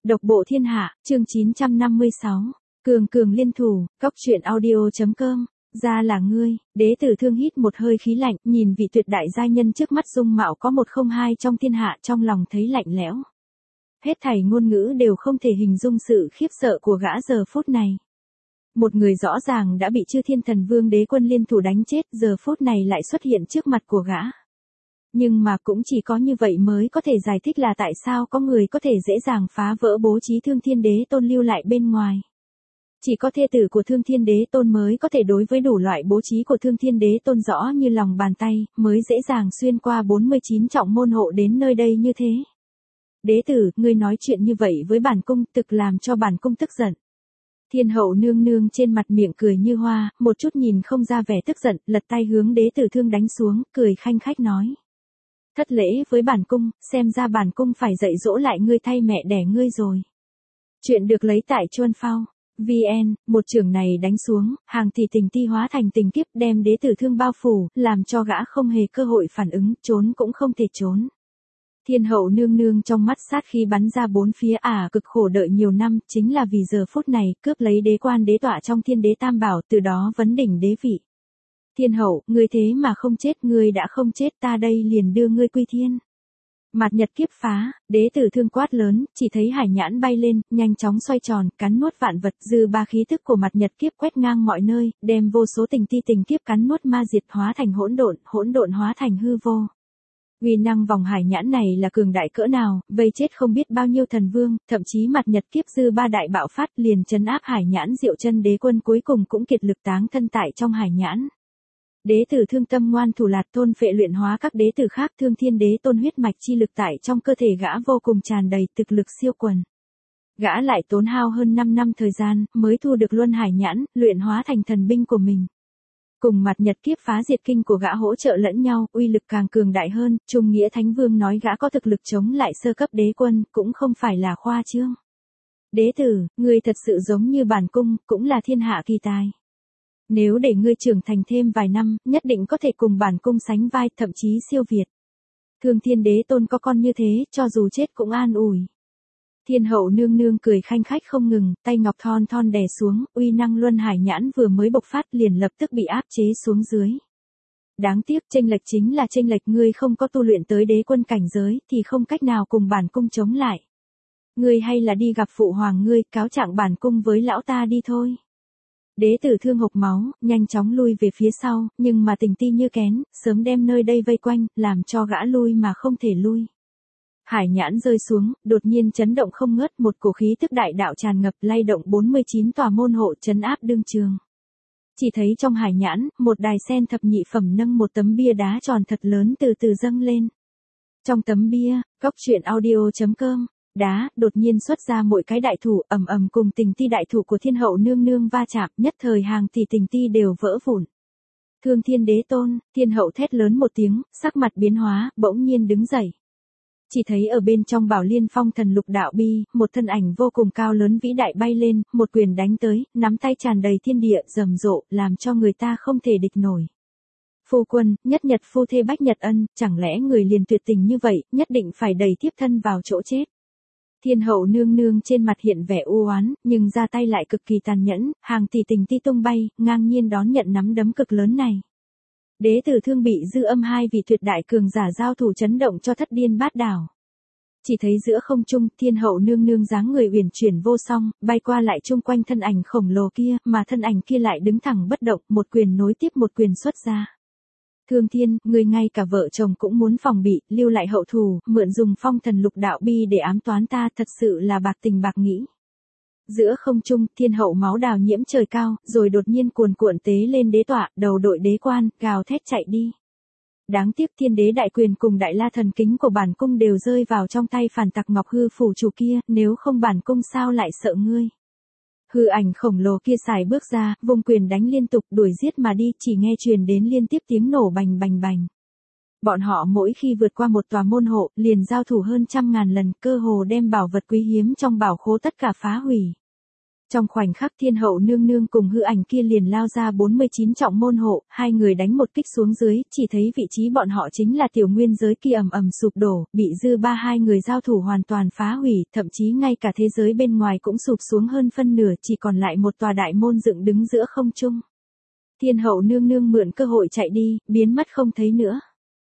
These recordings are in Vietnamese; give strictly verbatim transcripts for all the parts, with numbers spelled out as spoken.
Độc bộ thiên hạ, chương chín trăm năm mươi sáu. Cường cường liên thủ, cóc truyện audio chấm com. Ra là ngươi, đế tử thương hít một hơi khí lạnh, nhìn vị tuyệt đại gia nhân trước mắt dung mạo có một không hai trong thiên hạ, trong lòng thấy lạnh lẽo. Hết thảy ngôn ngữ đều không thể hình dung sự khiếp sợ của gã giờ phút này. Một người rõ ràng đã bị Chư Thiên Thần Vương đế quân liên thủ đánh chết, giờ phút này lại xuất hiện trước mặt của gã. Nhưng mà cũng chỉ có như vậy mới có thể giải thích là tại sao có người có thể dễ dàng phá vỡ bố trí Thương Thiên Đế Tôn lưu lại bên ngoài. Chỉ có thê tử của Thương Thiên Đế Tôn mới có thể đối với đủ loại bố trí của Thương Thiên Đế Tôn rõ như lòng bàn tay, mới dễ dàng xuyên qua bốn mươi chín trọng môn hộ đến nơi đây như thế. Đế tử, ngươi nói chuyện như vậy với bản cung, thực làm cho bản cung tức giận. Thiên hậu nương nương trên mặt miệng cười như hoa, một chút nhìn không ra vẻ tức giận, lật tay hướng đế tử thương đánh xuống, cười khanh khách nói. Thất lễ với bản cung, xem ra bản cung phải dạy dỗ lại ngươi thay mẹ đẻ ngươi rồi. Chuyện được lấy tại Chuân Phao. vê en, một trường này đánh xuống, hàng thì tình ti hóa thành tình kiếp đem đế tử thương bao phủ, làm cho gã không hề cơ hội phản ứng, trốn cũng không thể trốn. Thiên hậu nương nương trong mắt sát khí bắn ra bốn phía ả à, cực khổ đợi nhiều năm, chính là vì giờ phút này, cướp lấy đế quan đế tọa trong thiên đế tam bảo, từ đó vấn đỉnh đế vị. Thiên hậu, ngươi thế mà không chết, ngươi đã không chết, ta đây liền đưa ngươi quy thiên. Mạt nhật kiếp phá, đế tử thương quát lớn, chỉ thấy hải nhãn bay lên, nhanh chóng xoay tròn, cắn nuốt vạn vật, dư ba khí thức của mạt nhật kiếp quét ngang mọi nơi, đem vô số tình ti tình kiếp cắn nuốt ma diệt hóa thành hỗn độn, hỗn độn hóa thành hư vô. Uy năng vòng hải nhãn này là cường đại cỡ nào, vây chết không biết bao nhiêu thần vương, thậm chí mạt nhật kiếp dư ba đại bạo phát liền trấn áp hải nhãn diệu chân đế quân cuối cùng cũng kiệt lực táng thân tại trong hải nhãn. Đế tử thương tâm ngoan thủ lạt thôn phệ luyện hóa các đế tử khác, Thương Thiên Đế Tôn huyết mạch chi lực tại trong cơ thể gã vô cùng tràn đầy, thực lực siêu quần. Gã lại tốn hao hơn năm năm thời gian, mới thu được luân hải nhãn, luyện hóa thành thần binh của mình. Cùng mặt nhật kiếp phá diệt kinh của gã hỗ trợ lẫn nhau, uy lực càng cường đại hơn, Trung Nghĩa Thánh Vương nói gã có thực lực chống lại sơ cấp đế quân, cũng không phải là khoa trương. Đế tử, ngươi thật sự giống như bản cung, cũng là thiên hạ kỳ tài. Nếu để ngươi trưởng thành thêm vài năm, nhất định có thể cùng bản cung sánh vai, thậm chí siêu việt. Thương Thiên Đế Tôn có con như thế, cho dù chết cũng an ủi. Thiên hậu nương nương cười khanh khách không ngừng, tay ngọc thon thon đè xuống, uy năng luân hải nhãn vừa mới bộc phát liền lập tức bị áp chế xuống dưới. Đáng tiếc chênh lệch chính là chênh lệch, ngươi không có tu luyện tới đế quân cảnh giới, thì không cách nào cùng bản cung chống lại. Ngươi hay là đi gặp phụ hoàng ngươi, cáo trạng bản cung với lão ta đi thôi. Đế tử thương hộc máu, nhanh chóng lui về phía sau, nhưng mà tình ti như kén, sớm đem nơi đây vây quanh, làm cho gã lui mà không thể lui. Hải nhãn rơi xuống, đột nhiên chấn động không ngớt, một cổ khí tức đại đạo tràn ngập, lay động bốn mươi chín tòa môn hộ trấn áp đương trường. Chỉ thấy trong hải nhãn, một đài sen thập nhị phẩm nâng một tấm bia đá tròn thật lớn từ từ dâng lên. Trong tấm bia, cóc truyện audio chấm com. Đá, đột nhiên xuất ra mỗi cái đại thủ, ầm ầm cùng tình ti đại thủ của thiên hậu nương nương va chạm, nhất thời hàng tỷ tình ti đều vỡ vụn. Thương Thiên Đế Tôn, thiên hậu thét lớn một tiếng, sắc mặt biến hóa, bỗng nhiên đứng dậy. Chỉ thấy ở bên trong Bảo Liên Phong Thần Lục Đạo Bi, một thân ảnh vô cùng cao lớn vĩ đại bay lên, một quyền đánh tới, nắm tay tràn đầy thiên địa, rầm rộ, làm cho người ta không thể địch nổi. Phu quân, nhất nhật phu thê bách nhật ân, chẳng lẽ người liền tuyệt tình như vậy, nhất định phải đẩy tiếp thân vào chỗ chết. Thiên hậu nương nương trên mặt hiện vẻ u oán, nhưng ra tay lại cực kỳ tàn nhẫn, hàng tỷ tình ti tung bay, ngang nhiên đón nhận nắm đấm cực lớn này. Đế tử thương bị dư âm hai vị tuyệt đại cường giả giao thủ chấn động cho thất điên bát đảo. Chỉ thấy giữa không trung, thiên hậu nương nương dáng người uyển chuyển vô song, bay qua lại chung quanh thân ảnh khổng lồ kia, mà thân ảnh kia lại đứng thẳng bất động, một quyền nối tiếp một quyền xuất ra. Thương Thiên, người ngay cả vợ chồng cũng muốn phòng bị, lưu lại hậu thù, mượn dùng phong thần lục đạo bi để ám toán ta, thật sự là bạc tình bạc nghĩ. Giữa không trung, thiên hậu máu đào nhiễm trời cao, rồi đột nhiên cuồn cuộn tế lên đế tọa, đầu đội đế quan, gào thét chạy đi. Đáng tiếc thiên đế đại quyền cùng đại la thần kính của bản cung đều rơi vào trong tay phản tặc Ngọc Hư phủ chủ kia, nếu không bản cung sao lại sợ ngươi. Hư ảnh khổng lồ kia xài bước ra, vung quyền đánh liên tục đuổi giết mà đi, chỉ nghe truyền đến liên tiếp tiếng nổ bành bành bành. Bọn họ mỗi khi vượt qua một tòa môn hộ, liền giao thủ hơn trăm ngàn lần, cơ hồ đem bảo vật quý hiếm trong bảo khố tất cả phá hủy. Trong khoảnh khắc thiên hậu nương nương cùng hư ảnh kia liền lao ra bốn mươi chín trọng môn hộ, hai người đánh một kích xuống dưới, chỉ thấy vị trí bọn họ chính là tiểu nguyên giới kia ầm ầm sụp đổ, bị dư ba hai người giao thủ hoàn toàn phá hủy, thậm chí ngay cả thế giới bên ngoài cũng sụp xuống hơn phân nửa, chỉ còn lại một tòa đại môn dựng đứng giữa không trung. Thiên hậu nương nương mượn cơ hội chạy đi, biến mất không thấy nữa.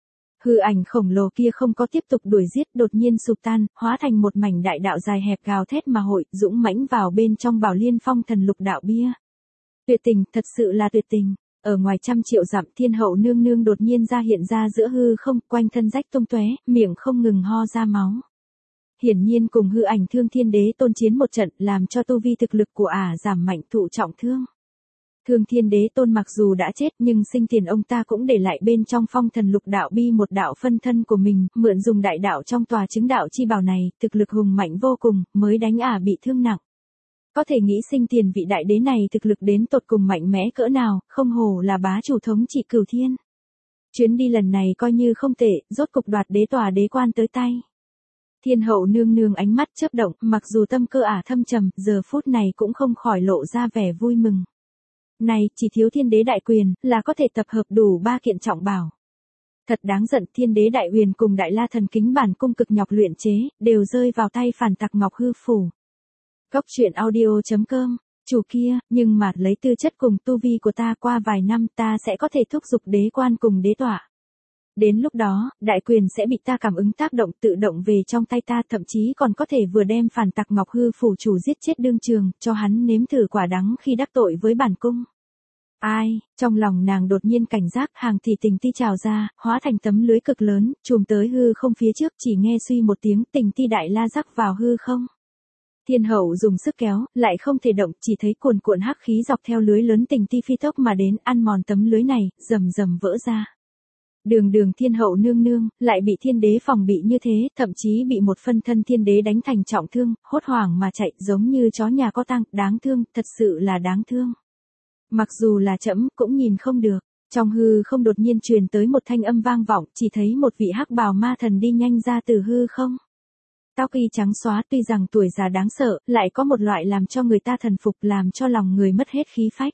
Hư ảnh khổng lồ kia không có tiếp tục đuổi giết, đột nhiên sụp tan, hóa thành một mảnh đại đạo dài hẹp gào thét mà hội, dũng mãnh vào bên trong Bảo Liên Phong thần lục đạo bia. Tuyệt tình, thật sự là tuyệt tình. Ở ngoài trăm triệu dặm, thiên hậu nương nương đột nhiên ra hiện ra giữa hư không, quanh thân rách tung tóe, miệng không ngừng ho ra máu. Hiển nhiên cùng hư ảnh Thương Thiên Đế Tôn chiến một trận, làm cho tu vi thực lực của ả giảm mạnh, thụ trọng thương. Thương Thiên Đế Tôn mặc dù đã chết nhưng sinh tiền ông ta cũng để lại bên trong phong thần lục đạo bi một đạo phân thân của mình, mượn dùng đại đạo trong tòa chứng đạo chi bảo này, thực lực hùng mạnh vô cùng, mới đánh ả bị thương nặng. Có thể nghĩ sinh tiền vị đại đế này thực lực đến tột cùng mạnh mẽ cỡ nào, không hổ là bá chủ thống trị cửu thiên. Chuyến đi lần này coi như không tệ, rốt cục đoạt đế tòa đế quan tới tay. Thiên hậu nương nương ánh mắt chớp động, mặc dù tâm cơ ả thâm trầm, giờ phút này cũng không khỏi lộ ra vẻ vui mừng. Này, chỉ thiếu thiên đế đại quyền, là có thể tập hợp đủ ba kiện trọng bảo. Thật đáng giận, thiên đế đại huyền cùng đại la thần kính bản cung cực nhọc luyện chế, đều rơi vào tay phản tặc Ngọc Hư Phủ. Góc truyện audio chấm com, chủ kia, nhưng mà lấy tư chất cùng tu vi của ta qua vài năm ta sẽ có thể thúc giục đế quan cùng đế tọa. Đến lúc đó, đại quyền sẽ bị ta cảm ứng tác động tự động về trong tay ta, thậm chí còn có thể vừa đem phản tặc Ngọc Hư Phủ chủ giết chết đương trường, cho hắn nếm thử quả đắng khi đắc tội với bản cung. Ai, trong lòng nàng đột nhiên cảnh giác, hàng thì tình ti trào ra, hóa thành tấm lưới cực lớn, chùm tới hư không phía trước, chỉ nghe suy một tiếng, tình ti đại la rắc vào hư không. Thiên hậu dùng sức kéo, lại không thể động, chỉ thấy cuồn cuộn hắc khí dọc theo lưới lớn tình ti phi tốc mà đến, ăn mòn tấm lưới này, rầm rầm vỡ ra. Đường đường thiên hậu nương nương, lại bị thiên đế phòng bị như thế, thậm chí bị một phân thân thiên đế đánh thành trọng thương, hốt hoảng mà chạy, giống như chó nhà có tang, đáng thương, thật sự là đáng thương. Mặc dù là trẫm cũng nhìn không được, trong hư không đột nhiên truyền tới một thanh âm vang vọng, chỉ thấy một vị hắc bào ma thần đi nhanh ra từ hư không. Tóc y trắng xóa, tuy rằng tuổi già đáng sợ, lại có một loại làm cho người ta thần phục, làm cho lòng người mất hết khí phách.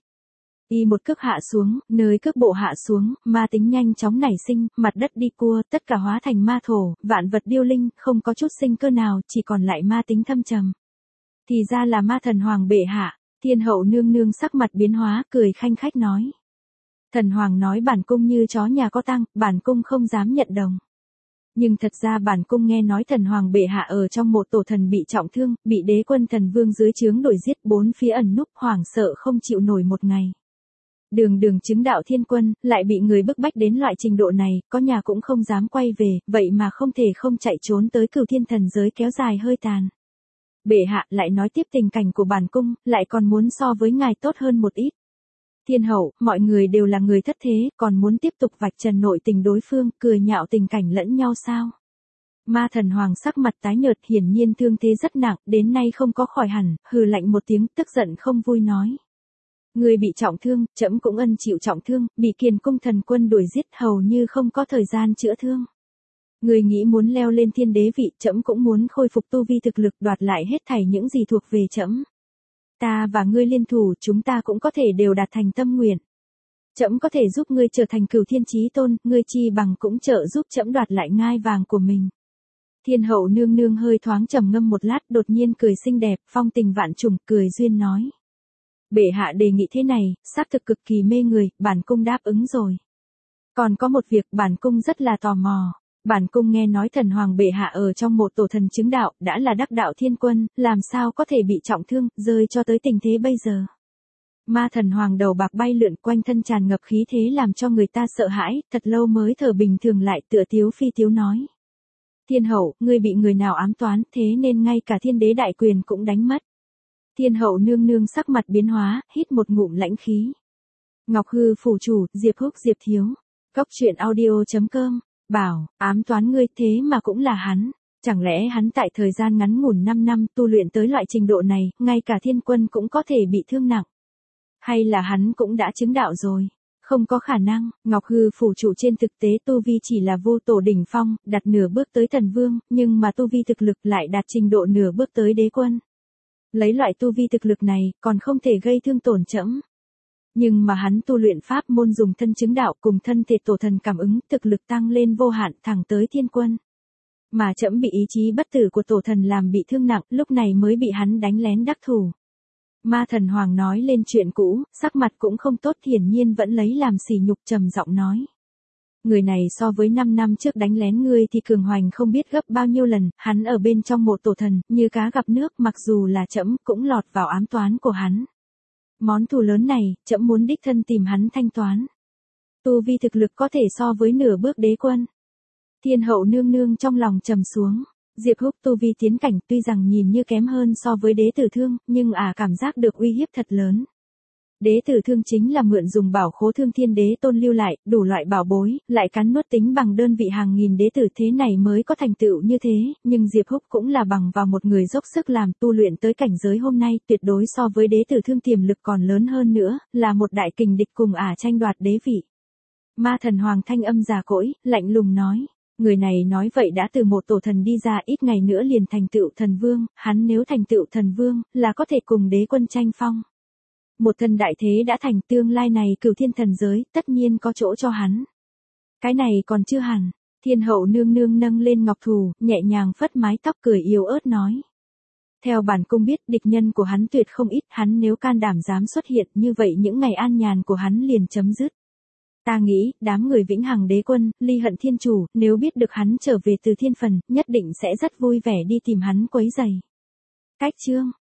Y một cước hạ xuống, nơi cước bộ hạ xuống, ma tính nhanh chóng nảy sinh, mặt đất đi cua, tất cả hóa thành ma thổ, vạn vật điêu linh, không có chút sinh cơ nào, chỉ còn lại ma tính thâm trầm. Thì ra là ma thần hoàng bệ hạ. Thiên hậu nương nương sắc mặt biến hóa, cười khanh khách nói. Thần hoàng nói bản cung như chó nhà có tang, bản cung không dám nhận đồng. Nhưng thật ra bản cung nghe nói thần hoàng bệ hạ ở trong một tổ thần bị trọng thương, bị đế quân thần vương dưới trướng đuổi giết, bốn phía ẩn núp, hoảng sợ không chịu nổi một ngày. Đường đường chứng đạo thiên quân, lại bị người bức bách đến loại trình độ này, có nhà cũng không dám quay về, vậy mà không thể không chạy trốn tới cửu thiên thần giới kéo dài hơi tàn. Bệ hạ lại nói tiếp tình cảnh của bản cung, lại còn muốn so với ngài tốt hơn một ít. Thiên hậu, mọi người đều là người thất thế, còn muốn tiếp tục vạch trần nội tình đối phương, cười nhạo tình cảnh lẫn nhau sao? Ma thần hoàng sắc mặt tái nhợt, hiển nhiên thương thế rất nặng, đến nay không có khỏi hẳn, hừ lạnh một tiếng, tức giận không vui nói. Người bị trọng thương, trẫm cũng ân chịu trọng thương, bị Kiền cung thần quân đuổi giết, hầu như không có thời gian chữa thương. Người nghĩ muốn leo lên thiên đế vị, trẫm cũng muốn khôi phục tu vi thực lực, đoạt lại hết thảy những gì thuộc về trẫm. Ta và ngươi liên thủ, chúng ta cũng có thể đều đạt thành tâm nguyện. Trẫm có thể giúp ngươi trở thành cửu thiên chí tôn, ngươi chi bằng cũng trợ giúp trẫm đoạt lại ngai vàng của mình. Thiên hậu nương nương hơi thoáng trầm ngâm một lát, đột nhiên cười xinh đẹp, phong tình vạn trùng, cười duyên nói. Bệ hạ đề nghị thế này, xác thực cực kỳ mê người, bản cung đáp ứng rồi. Còn có một việc bản cung rất là tò mò. Bản cung nghe nói thần hoàng bệ hạ ở trong một tổ thần chứng đạo, đã là đắc đạo thiên quân, làm sao có thể bị trọng thương, rơi cho tới tình thế bây giờ. Ma thần hoàng đầu bạc bay lượn, quanh thân tràn ngập khí thế làm cho người ta sợ hãi, thật lâu mới thở bình thường lại, tựa tiếu phi tiếu nói. Thiên hậu, ngươi bị người nào ám toán, thế nên ngay cả thiên đế đại quyền cũng đánh mất. Thiên hậu nương nương sắc mặt biến hóa, hít một ngụm lãnh khí. Ngọc Hư phủ chủ, Diệp Húc Diệp Thiếu. Góc truyện audio chấm com. Bảo, ám toán ngươi, thế mà cũng là hắn. Chẳng lẽ hắn tại thời gian ngắn ngủn năm năm tu luyện tới loại trình độ này, ngay cả thiên quân cũng có thể bị thương nặng. Hay là hắn cũng đã chứng đạo rồi? Không có khả năng, Ngọc Hư phủ chủ trên thực tế tu vi chỉ là vô tổ đỉnh phong, đặt nửa bước tới thần vương, nhưng mà tu vi thực lực lại đạt trình độ nửa bước tới đế quân. Lấy loại tu vi thực lực này, còn không thể gây thương tổn trẫm. Nhưng mà hắn tu luyện pháp môn dùng thân chứng đạo cùng thân thể tổ thần cảm ứng, thực lực tăng lên vô hạn thẳng tới thiên quân. Mà trẫm bị ý chí bất tử của tổ thần làm bị thương nặng, lúc này mới bị hắn đánh lén đắc thủ. Ma thần hoàng nói lên chuyện cũ, sắc mặt cũng không tốt, hiển nhiên vẫn lấy làm sỉ nhục, trầm giọng nói. Người này so với năm năm trước đánh lén ngươi thì cường hoành không biết gấp bao nhiêu lần, hắn ở bên trong mộ tổ thần, như cá gặp nước, mặc dù là trẫm cũng lọt vào ám toán của hắn. Món thù lớn này, trẫm muốn đích thân tìm hắn thanh toán. Tu vi thực lực có thể so với nửa bước đế quân. Thiên hậu nương nương trong lòng trầm xuống. Diệp Húc tu vi tiến cảnh tuy rằng nhìn như kém hơn so với đế tử thương, nhưng ả à cảm giác được uy hiếp thật lớn. Đế tử thương chính là mượn dùng bảo khố Thương Thiên Đế Tôn lưu lại, đủ loại bảo bối, lại cắn nuốt tính bằng đơn vị hàng nghìn đế tử, thế này mới có thành tựu như thế, nhưng Diệp Húc cũng là bằng vào một người dốc sức làm tu luyện tới cảnh giới hôm nay, tuyệt đối so với đế tử thương tiềm lực còn lớn hơn nữa, là một đại kình địch cùng ả à tranh đoạt đế vị. Ma thần hoàng thanh âm già cỗi, lạnh lùng nói. Người này nói vậy đã từ một tổ thần đi ra, ít ngày nữa liền thành tựu thần vương, hắn nếu thành tựu thần vương, là có thể cùng đế quân tranh phong. Một thần đại thế đã thành, tương lai này cửu thiên thần giới, tất nhiên có chỗ cho hắn. Cái này còn chưa hẳn, thiên hậu nương nương nâng lên ngọc thù, nhẹ nhàng phất mái tóc cười yếu ớt nói. Theo bản cung biết, địch nhân của hắn tuyệt không ít, hắn nếu can đảm dám xuất hiện như vậy những ngày an nhàn của hắn liền chấm dứt. Ta nghĩ, đám người vĩnh hằng đế quân, ly hận thiên chủ, nếu biết được hắn trở về từ thiên phần, nhất định sẽ rất vui vẻ đi tìm hắn quấy giày. Cách chương